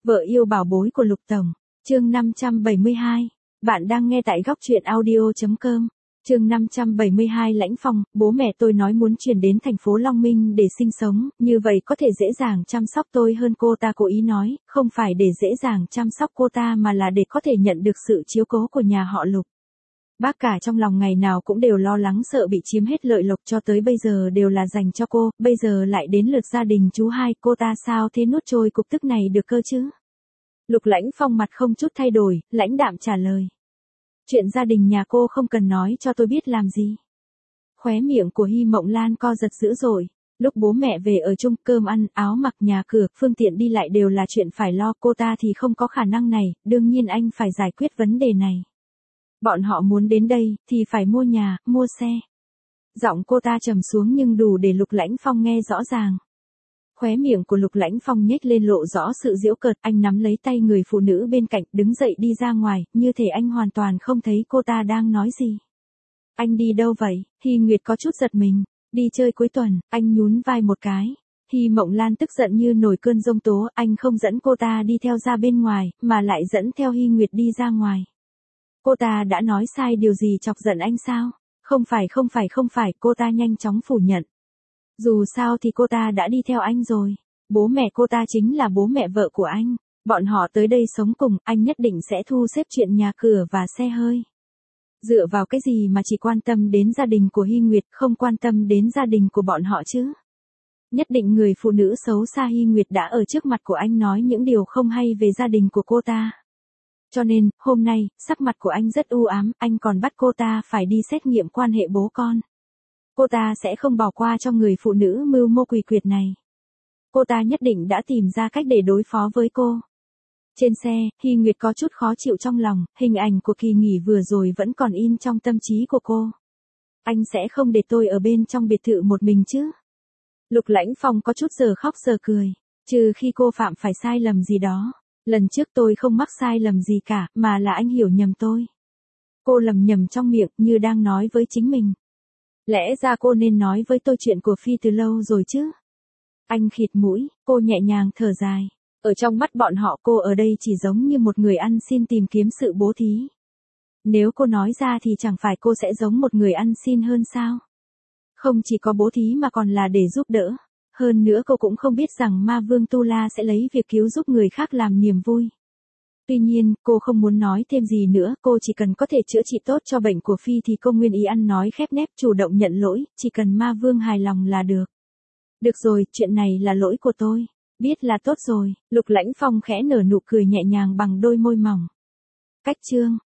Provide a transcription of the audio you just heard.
Vợ yêu bảo bối của Lục Tổng, chương 572. Bạn đang nghe tại góc truyện audio.com. Chương 572 Lãnh Phong, bố mẹ tôi nói muốn chuyển đến thành phố Long Minh để sinh sống, như vậy có thể dễ dàng chăm sóc tôi hơn. Cô ta cố ý nói, không phải để dễ dàng chăm sóc cô ta mà là để có thể nhận được sự chiếu cố của nhà họ Lục. Bác cả trong lòng ngày nào cũng đều lo lắng sợ bị chiếm hết lợi lộc, cho tới bây giờ đều là dành cho cô, bây giờ lại đến lượt gia đình chú hai, cô ta sao thế nuốt trôi cục tức này được cơ chứ? Lục Lãnh Phong mặt không chút thay đổi, lãnh đạm trả lời. Chuyện gia đình nhà cô không cần nói cho tôi biết làm gì. Khóe miệng của Hy Mộng Lan co giật dữ dội. Lúc bố mẹ về ở chung, cơm ăn, áo mặc, nhà cửa, phương tiện đi lại đều là chuyện phải lo, cô ta thì không có khả năng này, đương nhiên anh phải giải quyết vấn đề này. Bọn họ muốn đến đây, thì phải mua nhà, mua xe. Giọng cô ta trầm xuống nhưng đủ để Lục Lãnh Phong nghe rõ ràng. Khóe miệng của Lục Lãnh Phong nhếch lên lộ rõ sự giễu cợt, anh nắm lấy tay người phụ nữ bên cạnh, đứng dậy đi ra ngoài, như thể anh hoàn toàn không thấy cô ta đang nói gì. Anh đi đâu vậy? Hy Nguyệt có chút giật mình. Đi chơi cuối tuần, anh nhún vai một cái. Hy Mộng Lan tức giận như nổi cơn giông tố, anh không dẫn cô ta đi theo ra bên ngoài, mà lại dẫn theo Hy Nguyệt đi ra ngoài. Cô ta đã nói sai điều gì chọc giận anh sao? Không phải, cô ta nhanh chóng phủ nhận. Dù sao thì cô ta đã đi theo anh rồi. Bố mẹ cô ta chính là bố mẹ vợ của anh. Bọn họ tới đây sống cùng, anh nhất định sẽ thu xếp chuyện nhà cửa và xe hơi. Dựa vào cái gì mà chỉ quan tâm đến gia đình của Hy Nguyệt, không quan tâm đến gia đình của bọn họ chứ? Nhất định người phụ nữ xấu xa Hy Nguyệt đã ở trước mặt của anh nói những điều không hay về gia đình của cô ta. Cho nên, hôm nay, sắc mặt của anh rất u ám, anh còn bắt cô ta phải đi xét nghiệm quan hệ bố con. Cô ta sẽ không bỏ qua cho người phụ nữ mưu mô quỷ quyệt này. Cô ta nhất định đã tìm ra cách để đối phó với cô. Trên xe, Hy Nguyệt có chút khó chịu trong lòng, hình ảnh của kỳ nghỉ vừa rồi vẫn còn in trong tâm trí của cô. Anh sẽ không để tôi ở bên trong biệt thự một mình chứ? Lục Lãnh Phong có chút giờ khóc giờ cười, trừ khi cô phạm phải sai lầm gì đó. Lần trước tôi không mắc sai lầm gì cả, mà là anh hiểu nhầm tôi. Cô lầm nhầm trong miệng, như đang nói với chính mình. Lẽ ra cô nên nói với tôi chuyện của Phi từ lâu rồi chứ. Anh khịt mũi, cô nhẹ nhàng thở dài. Ở trong mắt bọn họ cô ở đây chỉ giống như một người ăn xin tìm kiếm sự bố thí. Nếu cô nói ra thì chẳng phải cô sẽ giống một người ăn xin hơn sao? Không chỉ có bố thí mà còn là để giúp đỡ. Hơn nữa cô cũng không biết rằng Ma Vương Tu La sẽ lấy việc cứu giúp người khác làm niềm vui. Tuy nhiên, cô không muốn nói thêm gì nữa, cô chỉ cần có thể chữa trị tốt cho bệnh của Phi thì cô nguyện ý ăn nói khép nép chủ động nhận lỗi, chỉ cần Ma Vương hài lòng là được. Được rồi, chuyện này là lỗi của tôi. Biết là tốt rồi, Lục Lãnh Phong khẽ nở nụ cười nhẹ nhàng bằng đôi môi mỏng. Cách chương